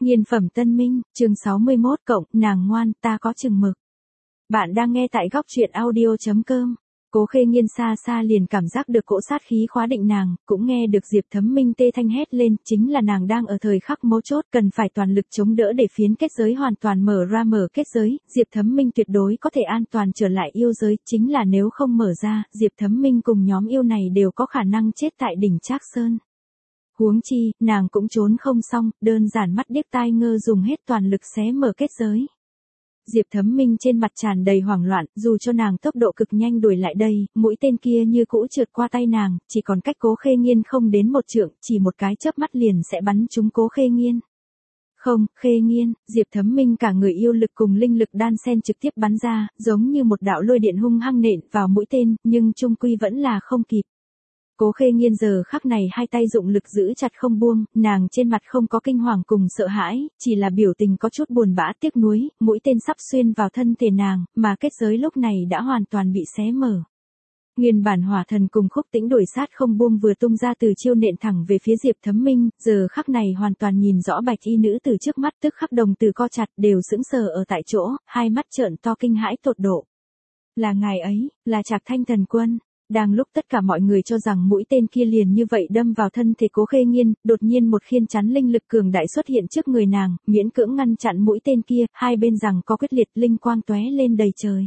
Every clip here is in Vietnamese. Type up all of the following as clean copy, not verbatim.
Nghiên phẩm Tân Minh, chương 61 cộng, nàng ngoan, ta có chừng mực. Bạn đang nghe tại góc truyện audio.com. Cố Khê Nghiên xa xa liền cảm giác được cỗ sát khí khóa định nàng, cũng nghe được Diệp Thấm Minh tê thanh hét lên, chính là nàng đang ở thời khắc mấu chốt cần phải toàn lực chống đỡ để phiến kết giới hoàn toàn mở kết giới, Diệp Thấm Minh tuyệt đối có thể an toàn trở lại yêu giới, chính là nếu không mở ra, Diệp Thấm Minh cùng nhóm yêu này đều có khả năng chết tại đỉnh Trác Sơn. Huống chi, nàng cũng trốn không xong, đơn giản mắt điếc tai ngơ dùng hết toàn lực xé mở kết giới. Diệp Thấm Minh trên mặt tràn đầy hoảng loạn, dù cho nàng tốc độ cực nhanh đuổi lại đây, mũi tên kia như cũ trượt qua tay nàng, chỉ còn cách Cố Khê Nghiên không đến một trượng, chỉ một cái chớp mắt liền sẽ bắn trúng Cố Khê Nghiên. Không, Khê Nghiên, Diệp Thấm Minh cả người yêu lực cùng linh lực đan xen trực tiếp bắn ra, giống như một đạo lôi điện hung hăng nện vào mũi tên, nhưng chung quy vẫn là không kịp. Cố Khê Nghiên giờ khắc này hai tay dụng lực giữ chặt không buông, nàng trên mặt không có kinh hoàng cùng sợ hãi, chỉ là biểu tình có chút buồn bã tiếc nuối, mũi tên sắp xuyên vào thân thể nàng, mà kết giới lúc này đã hoàn toàn bị xé mở. Nguyên bản Hỏa Thần cùng Khúc Tĩnh đuổi sát không buông vừa tung ra từ chiêu nện thẳng về phía Diệp Thấm Minh, giờ khắc này hoàn toàn nhìn rõ bạch y nữ từ trước mắt tức khắc đồng từ co chặt đều sững sờ ở tại chỗ, hai mắt trợn to kinh hãi tột độ. Là ngài ấy, là Trạc Thanh Thần Quân. Đang lúc tất cả mọi người cho rằng mũi tên kia liền như vậy đâm vào thân thể Cố Khê Nghiên, đột nhiên một khiên chắn linh lực cường đại xuất hiện trước người nàng, miễn cưỡng ngăn chặn mũi tên kia, hai bên rằng có quyết liệt linh quang tóe lên đầy trời.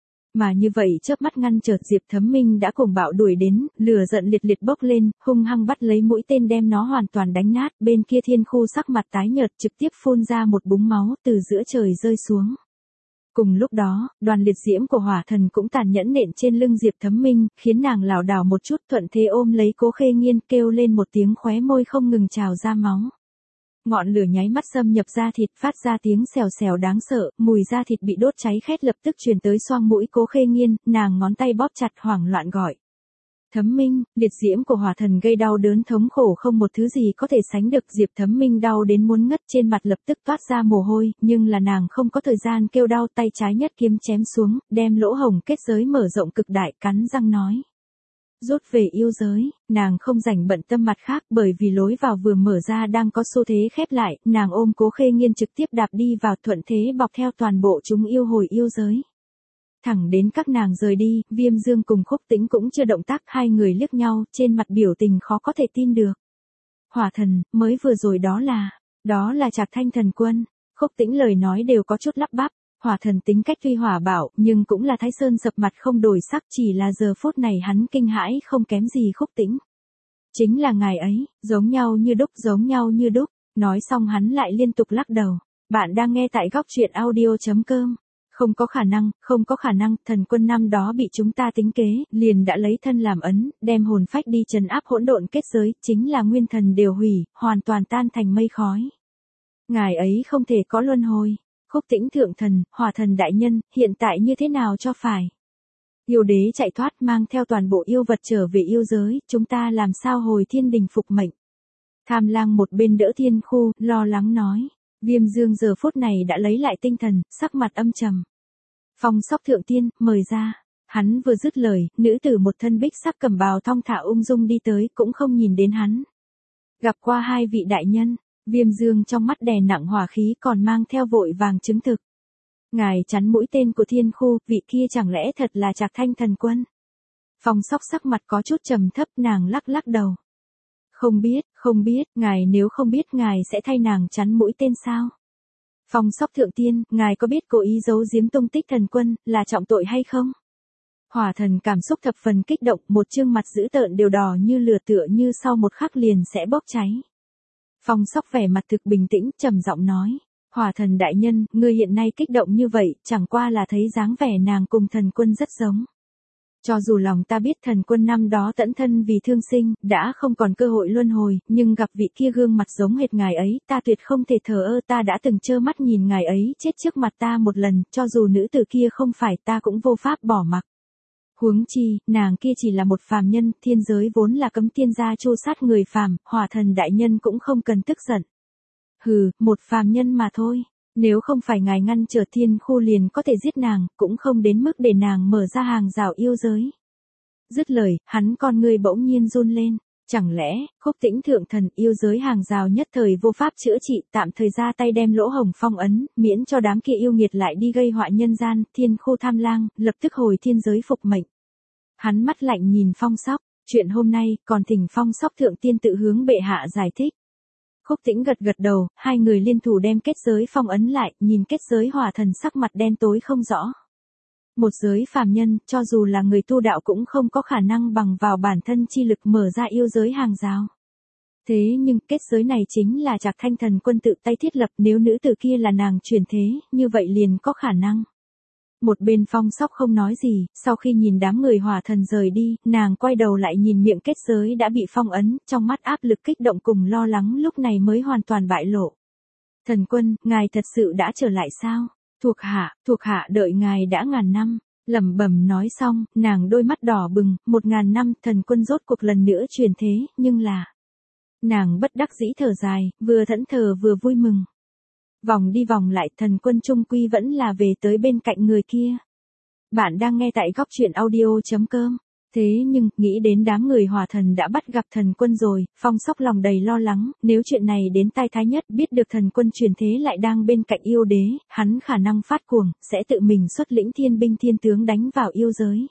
Mà như vậy chớp mắt ngăn chợt Diệp Thấm Minh đã cuồng bạo đuổi đến, lửa giận liệt liệt bốc lên, hung hăng bắt lấy mũi tên đem nó hoàn toàn đánh nát, bên kia Thiên Khu sắc mặt tái nhợt trực tiếp phun ra một búng máu từ giữa trời rơi xuống. Cùng lúc đó, đoàn liệt diễm của Hỏa Thần cũng tàn nhẫn nện trên lưng Diệp Thấm Minh, khiến nàng lảo đảo một chút thuận thế ôm lấy Cố Khê Nghiên kêu lên một tiếng khóe môi không ngừng trào ra máu. Ngọn lửa nháy mắt xâm nhập da thịt phát ra tiếng xèo xèo đáng sợ, mùi da thịt bị đốt cháy khét lập tức truyền tới xoang mũi Cố Khê Nghiên, nàng ngón tay bóp chặt hoảng loạn gọi. Thấm Minh, liệt diễm của Hỏa Thần gây đau đớn thống khổ không một thứ gì có thể sánh được, Diệp Thấm Minh đau đến muốn ngất trên mặt lập tức toát ra mồ hôi, nhưng là nàng không có thời gian kêu đau, tay trái nhất kiếm chém xuống, đem lỗ hổng kết giới mở rộng cực đại, cắn răng nói. Rút về yêu giới, nàng không rảnh bận tâm mặt khác bởi vì lối vào vừa mở ra đang có xu thế khép lại, nàng ôm Cố Khê Nghiên trực tiếp đạp đi vào thuận thế bọc theo toàn bộ chúng yêu hồi yêu giới. Thẳng đến các nàng rời đi, Viêm Dương cùng Khúc Tĩnh cũng chưa động tác, hai người liếc nhau, trên mặt biểu tình khó có thể tin được. Hỏa Thần, mới vừa rồi đó là Trạc Thanh Thần Quân. Khúc Tĩnh lời nói đều có chút lắp bắp, Hỏa Thần tính cách tuy hỏa bạo, nhưng cũng là Thái Sơn sập mặt không đổi sắc, chỉ là giờ phút này hắn kinh hãi không kém gì Khúc Tĩnh. Chính là ngài ấy, giống nhau như đúc, nói xong hắn lại liên tục lắc đầu. Bạn đang nghe tại góc truyện audio.com. Không có khả năng, thần quân năm đó bị chúng ta tính kế, liền đã lấy thân làm ấn, đem hồn phách đi trấn áp hỗn độn kết giới, chính là nguyên thần đều hủy, hoàn toàn tan thành mây khói. Ngài ấy không thể có luân hồi. Khúc Tĩnh thượng thần, Hỏa Thần đại nhân, hiện tại như thế nào cho phải? Yêu đế chạy thoát mang theo toàn bộ yêu vật trở về yêu giới, chúng ta làm sao hồi thiên đình phục mệnh? Tham Lang một bên đỡ Thiên Khu, lo lắng nói. Viêm Dương giờ phút này đã lấy lại tinh thần, sắc mặt âm trầm. Phong Sóc thượng tiên, mời ra. Hắn vừa dứt lời, nữ tử một thân bích sắc cẩm bào thong thả ung dung đi tới, cũng không nhìn đến hắn. Gặp qua hai vị đại nhân, Viêm Dương trong mắt đè nặng hỏa khí còn mang theo vội vàng chứng thực. Ngài chắn mũi tên của Thiên Khu, vị kia chẳng lẽ thật là Trạc Thanh Thần Quân? Phong Sóc sắc mặt có chút trầm thấp, nàng lắc đầu. Không biết, ngài nếu không biết ngài sẽ thay nàng chắn mũi tên sao? Phong Sóc thượng tiên, ngài có biết cố ý giấu giếm tung tích thần quân, là trọng tội hay không? Hỏa Thần cảm xúc thập phần kích động, một trương mặt dữ tợn đều đỏ như lửa tựa như sau một khắc liền sẽ bốc cháy. Phong Sóc vẻ mặt thực bình tĩnh, trầm giọng nói. Hỏa Thần đại nhân, ngươi hiện nay kích động như vậy, chẳng qua là thấy dáng vẻ nàng cùng thần quân rất giống. Cho dù lòng ta biết thần quân năm đó tẫn thân vì thương sinh, đã không còn cơ hội luân hồi, nhưng gặp vị kia gương mặt giống hệt ngài ấy, ta tuyệt không thể thờ ơ, ta đã từng trơ mắt nhìn ngài ấy chết trước mặt ta một lần, cho dù nữ tử kia không phải ta cũng vô pháp bỏ mặc. Huống chi, nàng kia chỉ là một phàm nhân, thiên giới vốn là cấm tiên gia tru sát người phàm, Hỏa Thần đại nhân cũng không cần tức giận. Hừ, một phàm nhân mà thôi. Nếu không phải ngài ngăn trở Thiên Khu liền có thể giết nàng, cũng không đến mức để nàng mở ra hàng rào yêu giới. Dứt lời, hắn con ngươi bỗng nhiên run lên. Chẳng lẽ, Khúc Tĩnh thượng thần yêu giới hàng rào nhất thời vô pháp chữa trị, tạm thời ra tay đem lỗ hồng phong ấn, miễn cho đám kia yêu nghiệt lại đi gây họa nhân gian, Thiên Khô Tham Lang, lập tức hồi thiên giới phục mệnh. Hắn mắt lạnh nhìn Phong Sóc, chuyện hôm nay, còn thỉnh Phong Sóc thượng tiên tự hướng bệ hạ giải thích. Khúc Tĩnh gật gật đầu, hai người liên thủ đem kết giới phong ấn lại, nhìn kết giới hỏa thần sắc mặt đen tối không rõ. Một giới phàm nhân, cho dù là người tu đạo cũng không có khả năng bằng vào bản thân chi lực mở ra yêu giới hàng rào. Thế nhưng kết giới này chính là Trạc Thanh Thần Quân tự tay thiết lập, nếu nữ tử kia là nàng truyền thế, như vậy liền có khả năng. Một bên Phong Sóc không nói gì, sau khi nhìn đám người hỏa thần rời đi, nàng quay đầu lại nhìn miệng kết giới đã bị phong ấn, trong mắt áp lực kích động cùng lo lắng lúc này mới hoàn toàn bại lộ. Thần Quân, ngài thật sự đã trở lại sao? Thuộc hạ đợi ngài đã ngàn năm. Lẩm bẩm nói xong, nàng đôi mắt đỏ bừng, 1000 năm, Thần Quân rốt cuộc lần nữa truyền thế, nhưng là... Nàng bất đắc dĩ thở dài, vừa thẫn thờ vừa vui mừng. Vòng đi vòng lại, Thần Quân chung quy vẫn là về tới bên cạnh người kia. Bạn đang nghe tại góc truyện audio.com. Thế nhưng, nghĩ đến đám người hỏa thần đã bắt gặp Thần Quân rồi, Phong Sóc lòng đầy lo lắng, nếu chuyện này đến tai Thái Nhất biết được Thần Quân truyền thế lại đang bên cạnh yêu đế, hắn khả năng phát cuồng, sẽ tự mình xuất lĩnh thiên binh thiên tướng đánh vào yêu giới.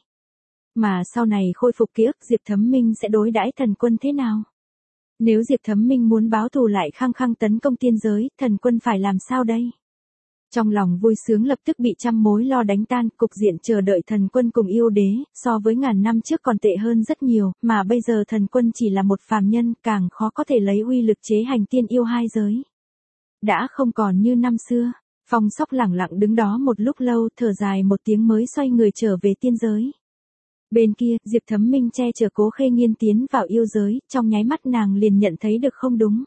Mà sau này khôi phục ký ức, Diệp Thấm Minh sẽ đối đãi Thần Quân thế nào? Nếu Diệp Thấm Minh muốn báo thù lại khăng khăng tấn công tiên giới, Thần Quân phải làm sao đây? Trong lòng vui sướng lập tức bị trăm mối lo đánh tan, cục diện chờ đợi Thần Quân cùng yêu đế, so với ngàn năm trước còn tệ hơn rất nhiều, mà bây giờ Thần Quân chỉ là một phàm nhân, càng khó có thể lấy uy lực chế hành tiên yêu hai giới. Đã không còn như năm xưa, Phong Sóc lẳng lặng đứng đó một lúc lâu, thở dài một tiếng mới xoay người trở về tiên giới. Bên kia, Diệp Thấm Minh che chở Cố Khê Nghiên tiến vào yêu giới, trong nháy mắt nàng liền nhận thấy được không đúng.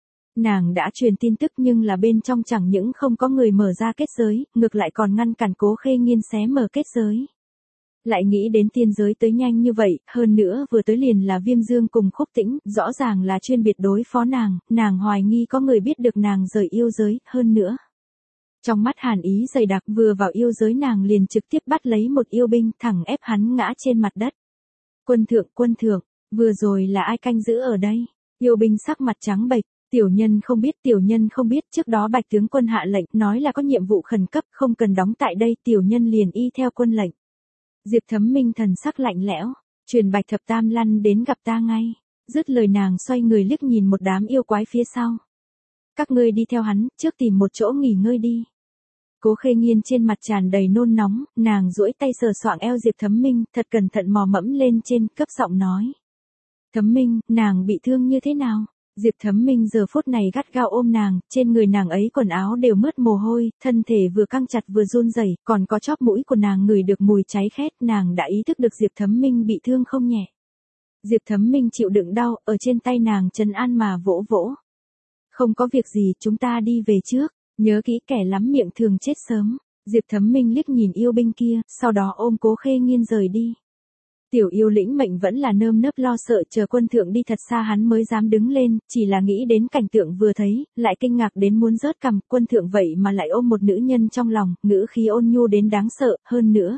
Nàng đã truyền tin tức nhưng là bên trong chẳng những không có người mở ra kết giới, ngược lại còn ngăn cản Cố Khê Nghiên xé mở kết giới. Lại nghĩ đến tiên giới tới nhanh như vậy, hơn nữa vừa tới liền là Viêm Dương cùng Khúc Tĩnh, rõ ràng là chuyên biệt đối phó nàng hoài nghi có người biết được nàng rời yêu giới, hơn nữa. Trong mắt hàn ý dày đặc, vừa vào yêu giới nàng liền trực tiếp bắt lấy một yêu binh, thẳng ép hắn ngã trên mặt đất. Quân thượng, vừa rồi là ai canh giữ ở đây? Yêu binh sắc mặt trắng bệch, tiểu nhân không biết, trước đó Bạch tướng quân hạ lệnh, nói là có nhiệm vụ khẩn cấp, không cần đóng tại đây, tiểu nhân liền y theo quân lệnh. Diệp Thấm Minh thần sắc lạnh lẽo, truyền Bạch Thập Tam lăn đến gặp ta ngay. Dứt lời nàng xoay người liếc nhìn một đám yêu quái phía sau. Các ngươi đi theo hắn, trước tìm một chỗ nghỉ ngơi đi. Cố Khê Nghiên trên mặt tràn đầy nôn nóng, nàng duỗi tay sờ soạng eo Diệp Thấm Minh, thật cẩn thận mò mẫm lên trên, cấp giọng nói. Thấm Minh, nàng bị thương như thế nào? Diệp Thấm Minh giờ phút này gắt gao ôm nàng, trên người nàng ấy quần áo đều mướt mồ hôi, thân thể vừa căng chặt vừa run rẩy, còn có chóp mũi của nàng ngửi được mùi cháy khét, nàng đã ý thức được Diệp Thấm Minh bị thương không nhẹ. Diệp Thấm Minh chịu đựng đau, ở trên tay nàng trấn an mà vỗ vỗ. Không có việc gì, chúng ta đi về trước, nhớ kỹ kẻ lắm miệng thường chết sớm. Diệp Thấm Minh liếc nhìn yêu binh kia, sau đó ôm Cố Khê Nghiên rời đi. Tiểu yêu lĩnh mệnh vẫn là nơm nớp lo sợ chờ quân thượng đi thật xa hắn mới dám đứng lên, chỉ là nghĩ đến cảnh tượng vừa thấy, lại kinh ngạc đến muốn rớt cằm, quân thượng vậy mà lại ôm một nữ nhân trong lòng, ngữ khí ôn nhu đến đáng sợ, hơn nữa,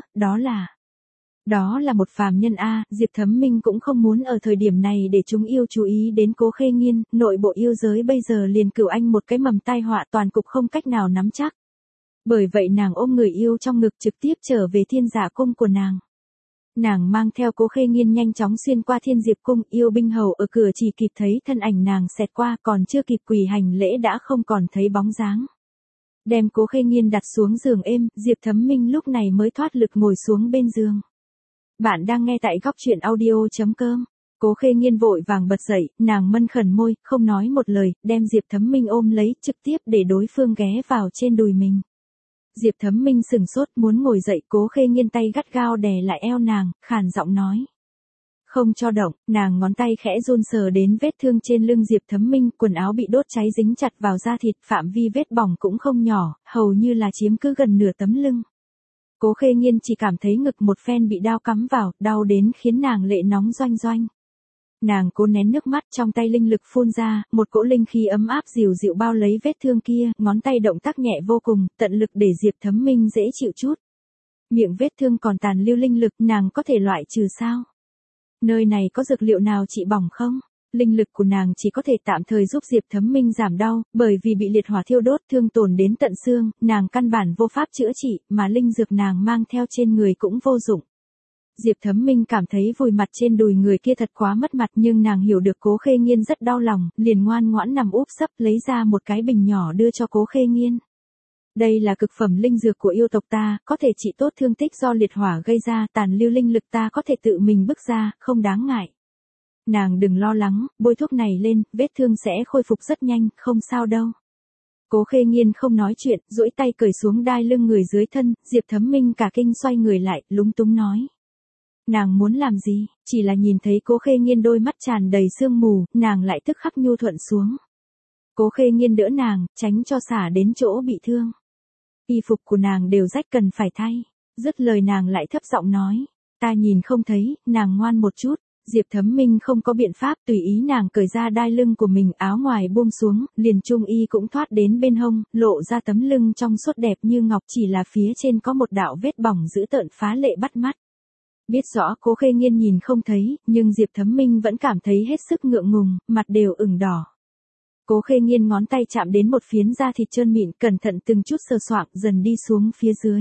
đó là một phàm nhân a. Diệp Thấm Minh cũng không muốn ở thời điểm này để chúng yêu chú ý đến Cố Khê Nghiên, nội bộ yêu giới bây giờ liền cửu anh một cái mầm tai họa toàn cục không cách nào nắm chắc. Bởi vậy nàng ôm người yêu trong ngực trực tiếp trở về Thiên Giả cung của nàng. Nàng mang theo Cố Khê Nghiên nhanh chóng xuyên qua Thiên Diệp cung, yêu binh hầu ở cửa chỉ kịp thấy thân ảnh nàng xẹt qua, còn chưa kịp quỳ hành lễ đã không còn thấy bóng dáng. Đem Cố Khê Nghiên đặt xuống giường êm, Diệp Thấm Minh lúc này mới thoát lực ngồi xuống bên giường. Bạn đang nghe tại góc truyện audio.com. Cố Khê Nghiên vội vàng bật dậy, nàng mân khẩn môi, không nói một lời, đem Diệp Thấm Minh ôm lấy, trực tiếp để đối phương ghé vào trên đùi mình. Diệp Thấm Minh sừng sốt muốn ngồi dậy, Cố Khê Nghiên tay gắt gao đè lại eo nàng, khàn giọng nói. Không cho động, nàng ngón tay khẽ run sờ đến vết thương trên lưng Diệp Thấm Minh, quần áo bị đốt cháy dính chặt vào da thịt, phạm vi vết bỏng cũng không nhỏ, hầu như là chiếm cứ gần nửa tấm lưng. Cố Khê Nghiên chỉ cảm thấy ngực một phen bị đao cắm vào, đau đến khiến nàng lệ nóng doanh doanh. Nàng cố nén nước mắt, trong tay linh lực phun ra, một cỗ linh khí ấm áp dịu dịu bao lấy vết thương kia, ngón tay động tác nhẹ vô cùng, tận lực để Diệp Thấm Minh dễ chịu chút. Miệng vết thương còn tàn lưu linh lực, nàng có thể loại trừ sao? Nơi này có dược liệu nào trị bỏng không? linh lực của nàng chỉ có thể tạm thời giúp Diệp Thấm Minh giảm đau, bởi vì bị liệt hỏa thiêu đốt thương tổn đến tận xương, nàng căn bản vô pháp chữa trị, mà linh dược nàng mang theo trên người cũng vô dụng. Diệp Thấm Minh cảm thấy vùi mặt trên đùi người kia thật quá mất mặt, nhưng nàng hiểu được Cố Khê Nghiên rất đau lòng, liền ngoan ngoãn nằm úp sấp lấy ra một cái bình nhỏ đưa cho Cố Khê Nghiên. Đây là cực phẩm linh dược của yêu tộc ta, có thể trị tốt thương tích do liệt hỏa gây ra, tàn lưu linh lực ta có thể tự mình bức ra, không đáng ngại. Nàng đừng lo lắng, bôi thuốc này lên, vết thương sẽ khôi phục rất nhanh, không sao đâu. Cố Khê Nghiên không nói chuyện, duỗi tay cởi xuống đai lưng người dưới thân, Diệp Thấm Minh cả kinh xoay người lại, lúng túng nói. Nàng muốn làm gì, chỉ là nhìn thấy Cố Khê Nghiên đôi mắt tràn đầy sương mù, nàng lại tức khắc nhu thuận xuống. Cố Khê Nghiên đỡ nàng, tránh cho xả đến chỗ bị thương. Y phục của nàng đều rách cần phải thay. Dứt lời nàng lại thấp giọng nói. Ta nhìn không thấy, nàng ngoan một chút. Diệp Thấm Minh không có biện pháp, tùy ý nàng cởi ra đai lưng của mình, áo ngoài buông xuống, liền trung y cũng thoát đến bên hông, lộ ra tấm lưng trong suốt đẹp như ngọc, chỉ là phía trên có một đạo vết bỏng dữ tợn phá lệ bắt mắt. Biết rõ Cố Khê Nghiên nhìn không thấy, nhưng Diệp Thấm Minh vẫn cảm thấy hết sức ngượng ngùng, mặt đều ửng đỏ. Cố Khê Nghiên ngón tay chạm đến một phiến da thịt trơn mịn, cẩn thận từng chút sờ soạng dần đi xuống phía dưới.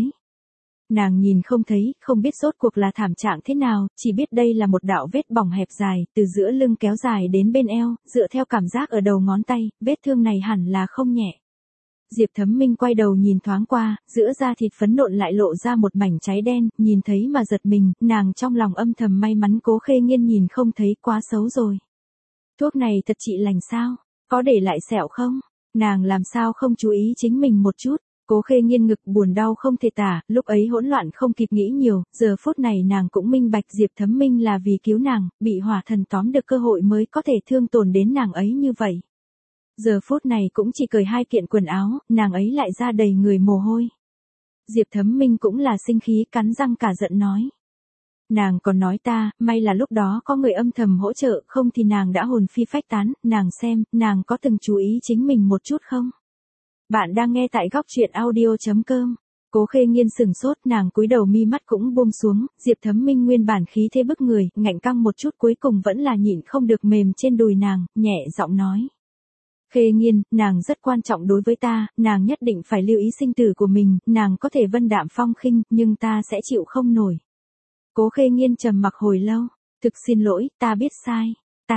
Nàng nhìn không thấy, không biết rốt cuộc là thảm trạng thế nào, chỉ biết đây là một đạo vết bỏng hẹp dài, từ giữa lưng kéo dài đến bên eo, dựa theo cảm giác ở đầu ngón tay, vết thương này hẳn là không nhẹ. Diệp Thấm Minh quay đầu nhìn thoáng qua, giữa da thịt phấn nộn lại lộ ra một mảnh cháy đen, nhìn thấy mà giật mình, nàng trong lòng âm thầm may mắn Cố Khê Nghiên nhìn không thấy, quá xấu rồi. Thuốc này thật trị lành sao? Có để lại sẹo không? Nàng làm sao không chú ý chính mình một chút? Cố Khê Nghiên ngực buồn đau không thể tả, lúc ấy hỗn loạn không kịp nghĩ nhiều, giờ phút này nàng cũng minh bạch Diệp Thấm Minh là vì cứu nàng, bị hỏa thần tóm được cơ hội mới có thể thương tổn đến nàng ấy như vậy. Giờ phút này cũng chỉ cởi 2 kiện quần áo, nàng ấy lại ra đầy người mồ hôi. Diệp Thấm Minh cũng là sinh khí, cắn răng cả giận nói. Nàng còn nói ta, may là lúc đó có người âm thầm hỗ trợ, không thì nàng đã hồn phi phách tán, nàng xem, nàng có từng chú ý chính mình một chút không? Bạn đang nghe tại góc truyện audio.com. Cố Khê Nghiên sừng sốt, nàng cúi đầu mi mắt cũng buông xuống, Diệp Thấm Minh nguyên bản khí thế bức người, ngạnh căng một chút cuối cùng vẫn là nhịn không được mềm trên đùi nàng, nhẹ giọng nói. Khê Nghiên, nàng rất quan trọng đối với ta, nàng nhất định phải lưu ý sinh tử của mình, nàng có thể vân đạm phong khinh, nhưng ta sẽ chịu không nổi. Cố Khê Nghiên trầm mặc hồi lâu, thực xin lỗi, ta biết sai.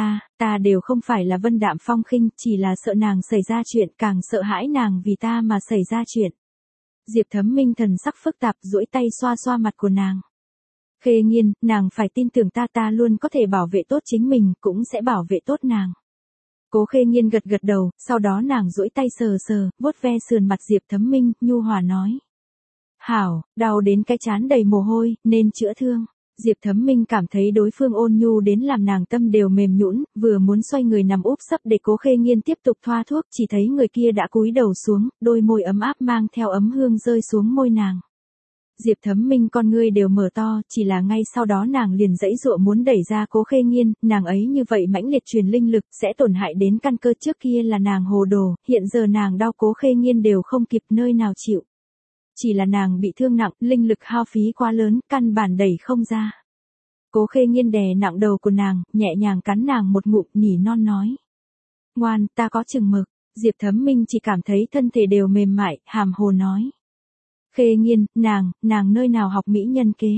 Ta đều không phải là vân đạm phong khinh, chỉ là sợ nàng xảy ra chuyện, càng sợ hãi nàng vì ta mà xảy ra chuyện. Diệp Thấm Minh thần sắc phức tạp, duỗi tay xoa xoa mặt của nàng. Khê Nghiên, nàng phải tin tưởng ta luôn có thể bảo vệ tốt chính mình, cũng sẽ bảo vệ tốt nàng. Cố Khê Nghiên gật gật đầu, sau đó nàng duỗi tay sờ sờ, vuốt ve sườn mặt Diệp Thấm Minh, nhu hòa nói. Hảo, đau đến cái trán đầy mồ hôi, nên chữa thương. Diệp Thấm Minh cảm thấy đối phương ôn nhu đến làm nàng tâm đều mềm nhũn, vừa muốn xoay người nằm úp sấp để Cố Khê Nghiên tiếp tục thoa thuốc, chỉ thấy người kia đã cúi đầu xuống, đôi môi ấm áp mang theo ấm hương rơi xuống môi nàng. Diệp Thấm Minh con ngươi đều mở to, chỉ là ngay sau đó nàng liền giãy giụa muốn đẩy ra Cố Khê Nghiên, nàng ấy như vậy mãnh liệt truyền linh lực sẽ tổn hại đến căn cơ, trước kia là nàng hồ đồ, hiện giờ nàng đau Cố Khê Nghiên đều không kịp nơi nào chịu. Chỉ là nàng bị thương nặng, linh lực hao phí quá lớn, căn bản đẩy không ra. Cố Khê Nghiên đè nặng đầu của nàng, nhẹ nhàng cắn nàng một ngụm, nỉ non nói. Ngoan, ta có chừng mực. Diệp Thấm Minh chỉ cảm thấy thân thể đều mềm mại, hàm hồ nói. Khê Nghiên, nàng nơi nào học mỹ nhân kế.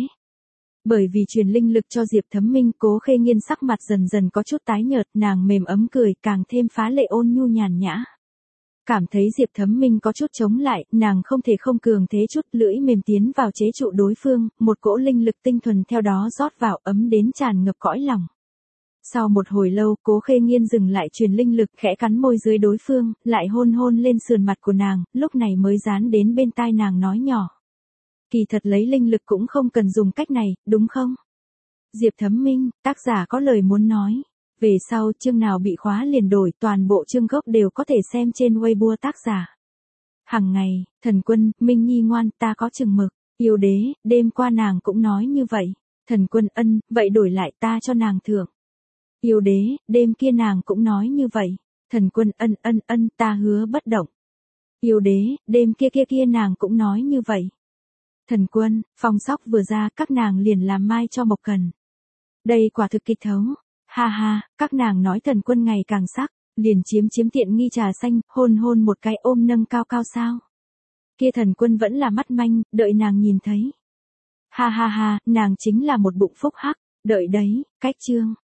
Bởi vì truyền linh lực cho Diệp Thấm Minh, Cố Khê Nghiên sắc mặt dần dần có chút tái nhợt, nàng mềm ấm cười, càng thêm phá lệ ôn nhu nhàn nhã. Cảm thấy Diệp Thấm Minh có chút chống lại, nàng không thể không cường thế chút, lưỡi mềm tiến vào chế trụ đối phương, một cỗ linh lực tinh thuần theo đó rót vào, ấm đến tràn ngập cõi lòng. Sau một hồi lâu, Cố Khê Nghiên dừng lại truyền linh lực, khẽ cắn môi dưới đối phương, lại hôn hôn lên sườn mặt của nàng, lúc này mới dán đến bên tai nàng nói nhỏ. Kỳ thật lấy linh lực cũng không cần dùng cách này, đúng không? Diệp Thấm Minh, tác giả có lời muốn nói. Về sau chương nào bị khóa liền đổi, toàn bộ chương gốc đều có thể xem trên Weibo tác giả. Hằng ngày, Thần Quân, Minh Nhi ngoan, ta có chừng mực. Yêu đế, đêm qua nàng cũng nói như vậy. Thần Quân ân, vậy đổi lại ta cho nàng thưởng. Yêu đế, đêm kia nàng cũng nói như vậy. Thần Quân ân, ta hứa bất động. Yêu đế, đêm kia nàng cũng nói như vậy. Thần Quân, Phong Sóc vừa ra, các nàng liền làm mai cho Mộc Cần. Đây quả thực kịch thấu. Ha ha, các nàng nói Thần Quân ngày càng sắc, liền chiếm tiện nghi trà xanh, hôn một cái ôm nâng cao cao sao. Kia Thần Quân vẫn là mắt manh, đợi nàng nhìn thấy. Ha ha ha, nàng chính là một bụng phúc hắc, đợi đấy, cách chương.